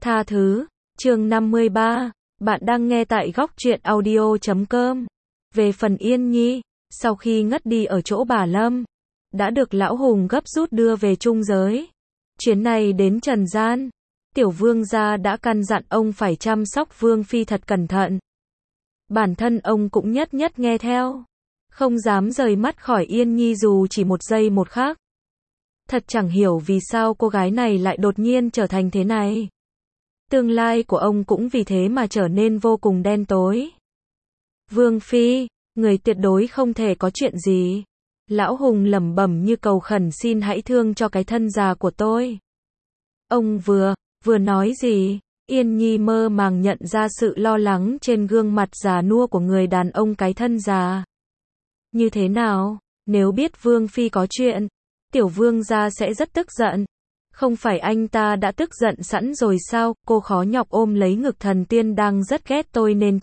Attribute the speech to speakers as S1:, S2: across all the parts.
S1: Tha thứ, chương 53, bạn đang nghe tại góc truyện audio.com. Về phần Yên Nhi, sau khi ngất đi ở chỗ bà Lâm, đã được lão Hùng gấp rút đưa về trung giới. Chuyến này đến trần gian, tiểu vương gia đã căn dặn ông phải chăm sóc vương phi thật cẩn thận. Bản thân ông cũng nhất nhất nghe theo, không dám rời mắt khỏi Yên Nhi dù chỉ một giây một khắc. Thật chẳng hiểu vì sao cô gái này lại đột nhiên trở thành thế này. Tương lai của ông cũng vì thế mà trở nên vô cùng đen tối. Vương phi, người tuyệt đối không thể có chuyện gì. Lão Hùng lẩm bẩm như cầu khẩn, xin hãy thương cho cái thân già của tôi. Ông vừa nói gì? Yên Nhi mơ màng nhận ra sự lo lắng trên gương mặt già nua của người đàn ông cái thân già. Như thế nào? Nếu biết vương phi có chuyện, tiểu vương gia sẽ rất tức giận. Không phải anh ta đã tức giận sẵn rồi sao? Cô khó nhọc ôm lấy ngực, thần tiên đang rất ghét tôi nên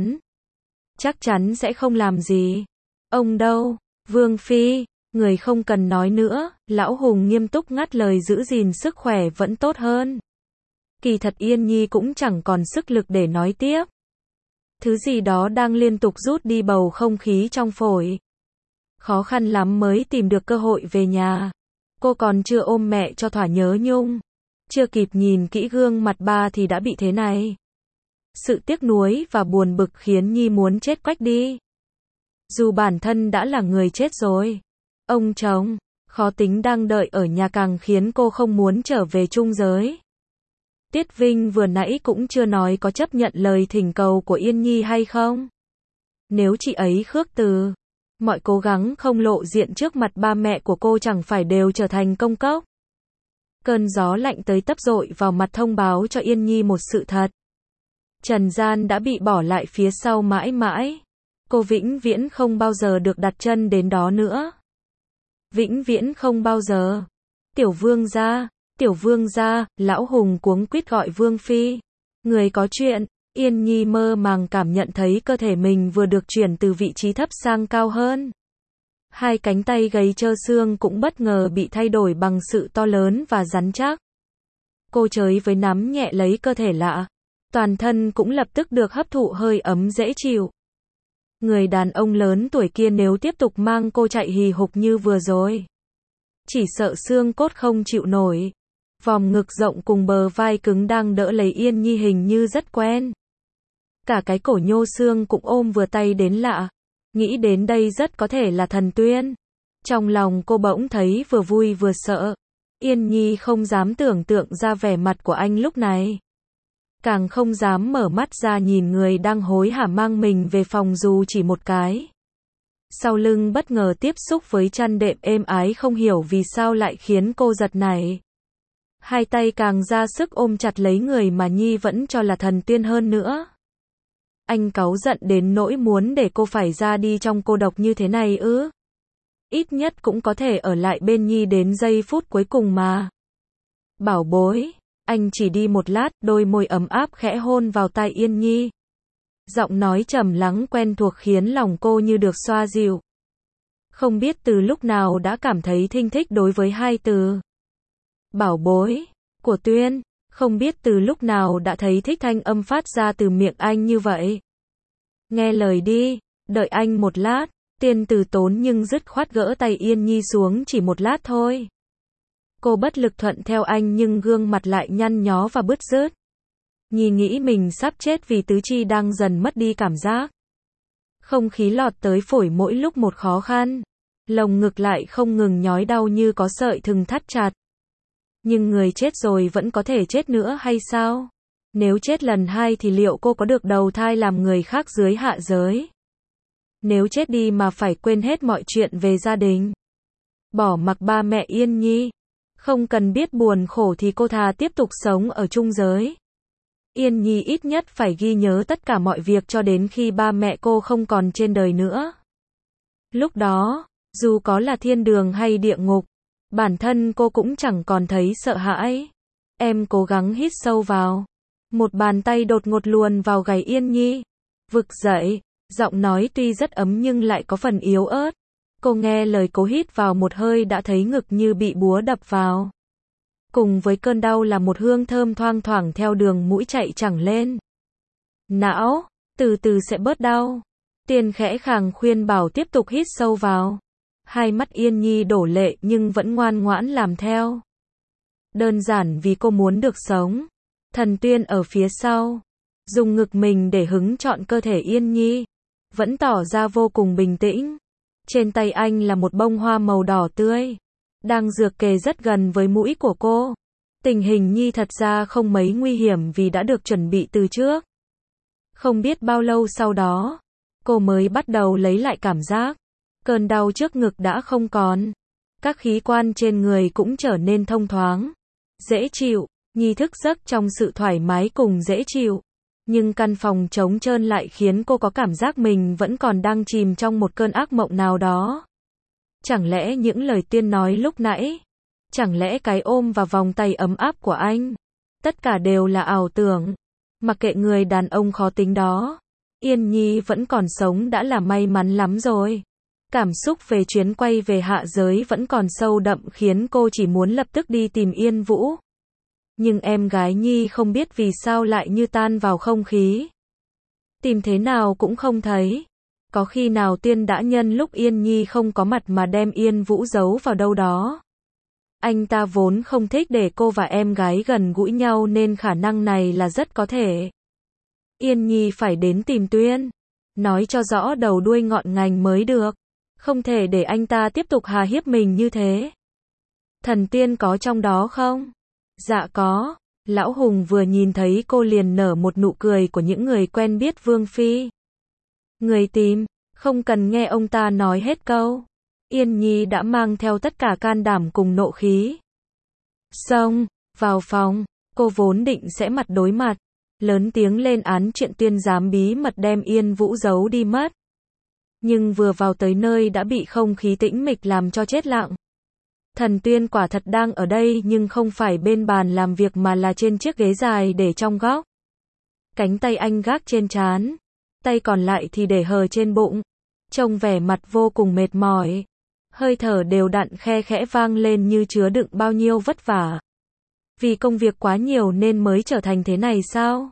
S1: chắc chắn sẽ không làm gì. Ông đâu? Vương phi, người không cần nói nữa. Lão Hùng nghiêm túc ngắt lời, giữ gìn sức khỏe vẫn tốt hơn. Kỳ thật Yên Nhi cũng chẳng còn sức lực để nói tiếp. Thứ gì đó đang liên tục rút đi bầu không khí trong phổi. Khó khăn lắm mới tìm được cơ hội về nhà. Cô còn chưa ôm mẹ cho thỏa nhớ nhung. Chưa kịp nhìn kỹ gương mặt ba thì đã bị thế này. Sự tiếc nuối và buồn bực khiến Nhi muốn chết quách đi. Dù bản thân đã là người chết rồi. Ông chồng, khó tính đang đợi ở nhà càng khiến cô không muốn trở về trung giới. Tiết Vinh vừa nãy cũng chưa nói có chấp nhận lời thỉnh cầu của Yên Nhi hay không. Nếu chị ấy khước từ, mọi cố gắng không lộ diện trước mặt ba mẹ của cô chẳng phải đều trở thành công cốc. Cơn gió lạnh tới tấp dội vào mặt thông báo cho Yên Nhi một sự thật. Trần gian đã bị bỏ lại phía sau mãi mãi. Cô vĩnh viễn không bao giờ được đặt chân đến đó nữa. Vĩnh viễn không bao giờ. Tiểu vương gia, lão Hùng cuống quýt gọi vương phi. Người có chuyện. Yên Nhi mơ màng cảm nhận thấy cơ thể mình vừa được chuyển từ vị trí thấp sang cao hơn. Hai cánh tay gầy trơ xương cũng bất ngờ bị thay đổi bằng sự to lớn và rắn chắc. Cô chới với nắm nhẹ lấy cơ thể lạ. Toàn thân cũng lập tức được hấp thụ hơi ấm dễ chịu. Người đàn ông lớn tuổi kia nếu tiếp tục mang cô chạy hì hục như vừa rồi, chỉ sợ xương cốt không chịu nổi. Vòng ngực rộng cùng bờ vai cứng đang đỡ lấy Yên Nhi hình như rất quen. Cả cái cổ nhô xương cũng ôm vừa tay đến lạ. Nghĩ đến đây rất có thể là Thần Tuyên. Trong lòng cô bỗng thấy vừa vui vừa sợ. Yên Nhi không dám tưởng tượng ra vẻ mặt của anh lúc này. Càng không dám mở mắt ra nhìn người đang hối hả mang mình về phòng dù chỉ một cái. Sau lưng bất ngờ tiếp xúc với chăn đệm êm ái không hiểu vì sao lại khiến cô giật nảy. Hai tay càng ra sức ôm chặt lấy người mà Nhi vẫn cho là Thần Tuyên hơn nữa. Anh cáu giận đến nỗi muốn để cô phải ra đi trong cô độc như thế này ư? Ít nhất cũng có thể ở lại bên Nhi đến giây phút cuối cùng mà. Bảo bối, anh chỉ đi một lát, đôi môi ấm áp khẽ hôn vào tai Yên Nhi. Giọng nói trầm lắng quen thuộc khiến lòng cô như được xoa dịu. Không biết từ lúc nào đã cảm thấy thinh thích đối với hai từ bảo bối của Tuyên. Không biết từ lúc nào đã thấy thích thanh âm phát ra từ miệng anh như vậy. Nghe lời đi, đợi anh một lát. Tiên từ tốn nhưng dứt khoát gỡ tay Yên Nhi xuống, chỉ một lát thôi. Cô bất lực thuận theo anh nhưng gương mặt lại nhăn nhó và bứt rứt. Nhi nghĩ mình sắp chết vì tứ chi đang dần mất đi cảm giác. Không khí lọt tới phổi mỗi lúc một khó khăn. Lồng ngực lại không ngừng nhói đau như có sợi thừng thắt chặt. Nhưng người chết rồi vẫn có thể chết nữa hay sao? Nếu chết lần hai thì liệu cô có được đầu thai làm người khác dưới hạ giới? Nếu chết đi mà phải quên hết mọi chuyện về gia đình, bỏ mặc ba mẹ Yên Nhi, không cần biết buồn khổ thì cô thà tiếp tục sống ở trung giới. Yên Nhi ít nhất phải ghi nhớ tất cả mọi việc cho đến khi ba mẹ cô không còn trên đời nữa. Lúc đó, dù có là thiên đường hay địa ngục, bản thân cô cũng chẳng còn thấy sợ hãi. Em cố gắng hít sâu vào. Một bàn tay đột ngột luồn vào gáy Yên Nhi. Vực dậy, giọng nói tuy rất ấm nhưng lại có phần yếu ớt. Cô nghe lời cố hít vào một hơi đã thấy ngực như bị búa đập vào. cùng với cơn đau là một hương thơm thoang thoảng theo đường mũi chạy chẳng lên. Não, từ từ sẽ bớt đau. Tiên khẽ khàng khuyên bảo tiếp tục hít sâu vào. Hai mắt Yên Nhi đổ lệ nhưng vẫn ngoan ngoãn làm theo. Đơn giản vì cô muốn được sống. Thần Tuyên ở phía sau, dùng ngực mình để hứng trọn cơ thể Yên Nhi, vẫn tỏ ra vô cùng bình tĩnh. Trên tay anh là một bông hoa màu đỏ tươi, đang dược kề rất gần với mũi của cô. Tình hình Nhi thật ra không mấy nguy hiểm vì đã được chuẩn bị từ trước. Không biết bao lâu sau đó, cô mới bắt đầu lấy lại cảm giác. Cơn đau trước ngực đã không còn. Các khí quan trên người cũng trở nên thông thoáng, dễ chịu. Nhi thức giấc trong sự thoải mái cùng dễ chịu. Nhưng căn phòng trống trơn lại khiến cô có cảm giác mình vẫn còn đang chìm trong một cơn ác mộng nào đó. Chẳng lẽ những lời Tuyên nói lúc nãy? Chẳng lẽ cái ôm và vòng tay ấm áp của anh? Tất cả đều là ảo tưởng. Mặc kệ người đàn ông khó tính đó, Yên Nhi vẫn còn sống đã là may mắn lắm rồi. Cảm xúc về chuyến quay về hạ giới vẫn còn sâu đậm khiến cô chỉ muốn lập tức đi tìm Yên Vũ. Nhưng em gái Nhi không biết vì sao lại như tan vào không khí. Tìm thế nào cũng không thấy. Có khi nào Tiên đã nhân lúc Yên Nhi không có mặt mà đem Yên Vũ giấu vào đâu đó. Anh ta vốn không thích để cô và em gái gần gũi nhau nên khả năng này là rất có thể. Yên Nhi phải đến tìm Tuyên, nói cho rõ đầu đuôi ngọn ngành mới được. Không thể để anh ta tiếp tục hà hiếp mình như thế. Thần Tiên có trong đó không? Dạ có. Lão Hùng vừa nhìn thấy cô liền nở một nụ cười của những người quen biết Vương Phi. Người tìm, không cần nghe ông ta nói hết câu. Yên Nhi đã mang theo tất cả can đảm cùng nộ khí. Xông, vào phòng, cô vốn định sẽ mặt đối mặt, lớn tiếng lên án chuyện Tuyên dám bí mật đem Yên Vũ giấu đi mất. Nhưng vừa vào tới nơi đã bị không khí tĩnh mịch làm cho chết lặng. Thần Tuyên quả thật đang ở đây nhưng không phải bên bàn làm việc mà là trên chiếc ghế dài để trong góc. Cánh tay anh gác trên trán, tay còn lại thì để hờ trên bụng, trông vẻ mặt vô cùng mệt mỏi. Hơi thở đều đặn khe khẽ vang lên như chứa đựng bao nhiêu vất vả. Vì công việc quá nhiều nên mới trở thành thế này sao?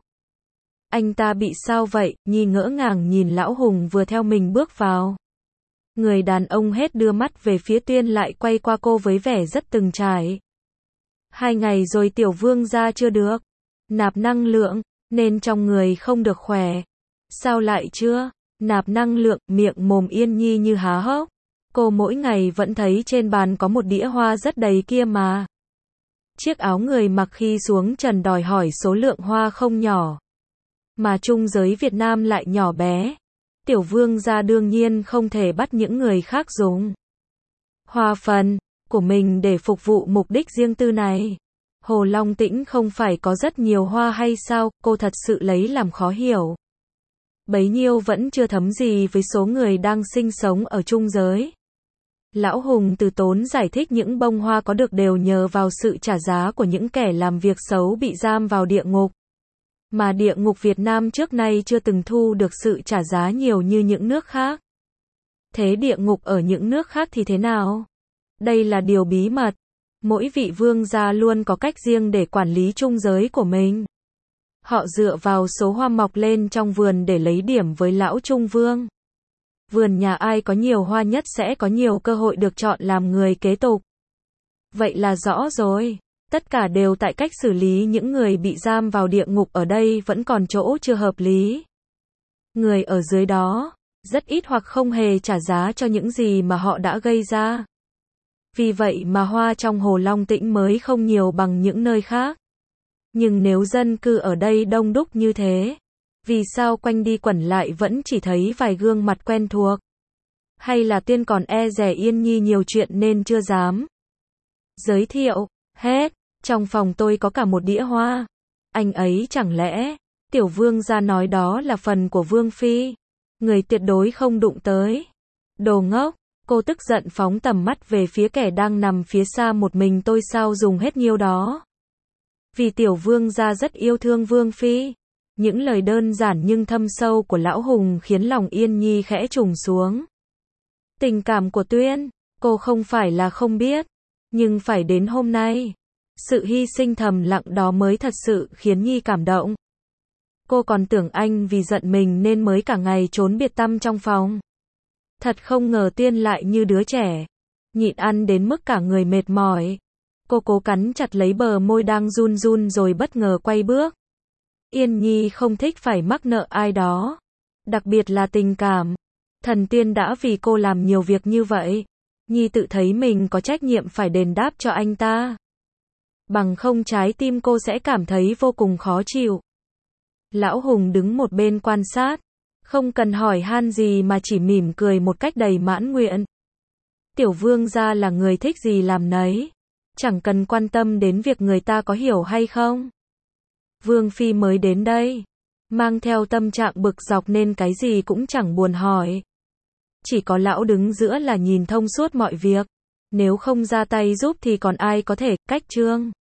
S1: Anh ta bị sao vậy? Nhi ngỡ ngàng nhìn Lão Hùng vừa theo mình bước vào. Người đàn ông hết đưa mắt về phía Tuyên lại quay qua cô với vẻ rất từng trải. 2 ngày rồi tiểu vương gia chưa được nạp năng lượng, nên trong người không được khỏe. Sao lại chưa nạp năng lượng? Miệng mồm Yên Nhi như há hốc. Cô mỗi ngày vẫn thấy trên bàn có một đĩa hoa rất đầy kia mà. Chiếc áo người mặc khi xuống trần đòi hỏi số lượng hoa không nhỏ. Mà trung giới Việt Nam lại nhỏ bé. Tiểu vương gia đương nhiên không thể bắt những người khác dùng hoa phần của mình để phục vụ mục đích riêng tư này. Hồ Long Tĩnh không phải có rất nhiều hoa hay sao? Cô thật sự lấy làm khó hiểu. Bấy nhiêu vẫn chưa thấm gì với số người đang sinh sống ở trung giới. Lão Hùng từ tốn giải thích những bông hoa có được đều nhờ vào sự trả giá của những kẻ làm việc xấu bị giam vào địa ngục. Mà địa ngục Việt Nam trước nay chưa từng thu được sự trả giá nhiều như những nước khác. Thế địa ngục ở những nước khác thì thế nào? Đây là điều bí mật. Mỗi vị vương gia luôn có cách riêng để quản lý trung giới của mình. Họ dựa vào số hoa mọc lên trong vườn để lấy điểm với lão trung vương. Vườn nhà ai có nhiều hoa nhất sẽ có nhiều cơ hội được chọn làm người kế tục. Vậy là rõ rồi. Tất cả đều tại cách xử lý những người bị giam vào địa ngục ở đây vẫn còn chỗ chưa hợp lý. Người ở dưới đó, rất ít hoặc không hề trả giá cho những gì mà họ đã gây ra. Vì vậy mà hoa trong Hồ Long Tĩnh mới không nhiều bằng những nơi khác. Nhưng nếu dân cư ở đây đông đúc như thế, vì sao quanh đi quẩn lại vẫn chỉ thấy vài gương mặt quen thuộc? Hay là Tuyên còn e dè Yên Nhi nhiều chuyện nên chưa dám giới thiệu hết? Trong phòng tôi có cả một đĩa hoa. Anh ấy chẳng lẽ, tiểu vương gia nói đó là phần của Vương Phi. Người tuyệt đối không đụng tới. Đồ ngốc, cô tức giận phóng tầm mắt về phía kẻ đang nằm phía xa một mình tôi sao dùng hết nhiêu đó. Vì tiểu vương gia rất yêu thương Vương Phi. Những lời đơn giản nhưng thâm sâu của Lão Hùng khiến lòng Yên Nhi khẽ trùng xuống. Tình cảm của Tuyên, cô không phải là không biết. Nhưng phải đến hôm nay, Sự hy sinh thầm lặng đó mới thật sự khiến Nhi cảm động. Cô còn tưởng anh vì giận mình nên mới cả ngày trốn biệt tăm trong phòng. Thật không ngờ Tuyên lại như đứa trẻ, nhịn ăn đến mức cả người mệt mỏi. Cô cố cắn chặt lấy bờ môi đang run run rồi bất ngờ quay bước. Yên Nhi không thích phải mắc nợ ai đó, đặc biệt là tình cảm. Thần Tiên đã vì cô làm nhiều việc như vậy. Nhi tự thấy mình có trách nhiệm phải đền đáp cho anh ta. Bằng không trái tim cô sẽ cảm thấy vô cùng khó chịu. Lão Hùng đứng một bên quan sát, không cần hỏi han gì mà chỉ mỉm cười một cách đầy mãn nguyện. Tiểu vương gia là người thích gì làm nấy, chẳng cần quan tâm đến việc người ta có hiểu hay không. Vương phi mới đến đây, mang theo tâm trạng bực dọc nên cái gì cũng chẳng buồn hỏi. Chỉ có lão đứng giữa là nhìn thông suốt mọi việc, nếu không ra tay giúp thì còn ai có thể cách trương.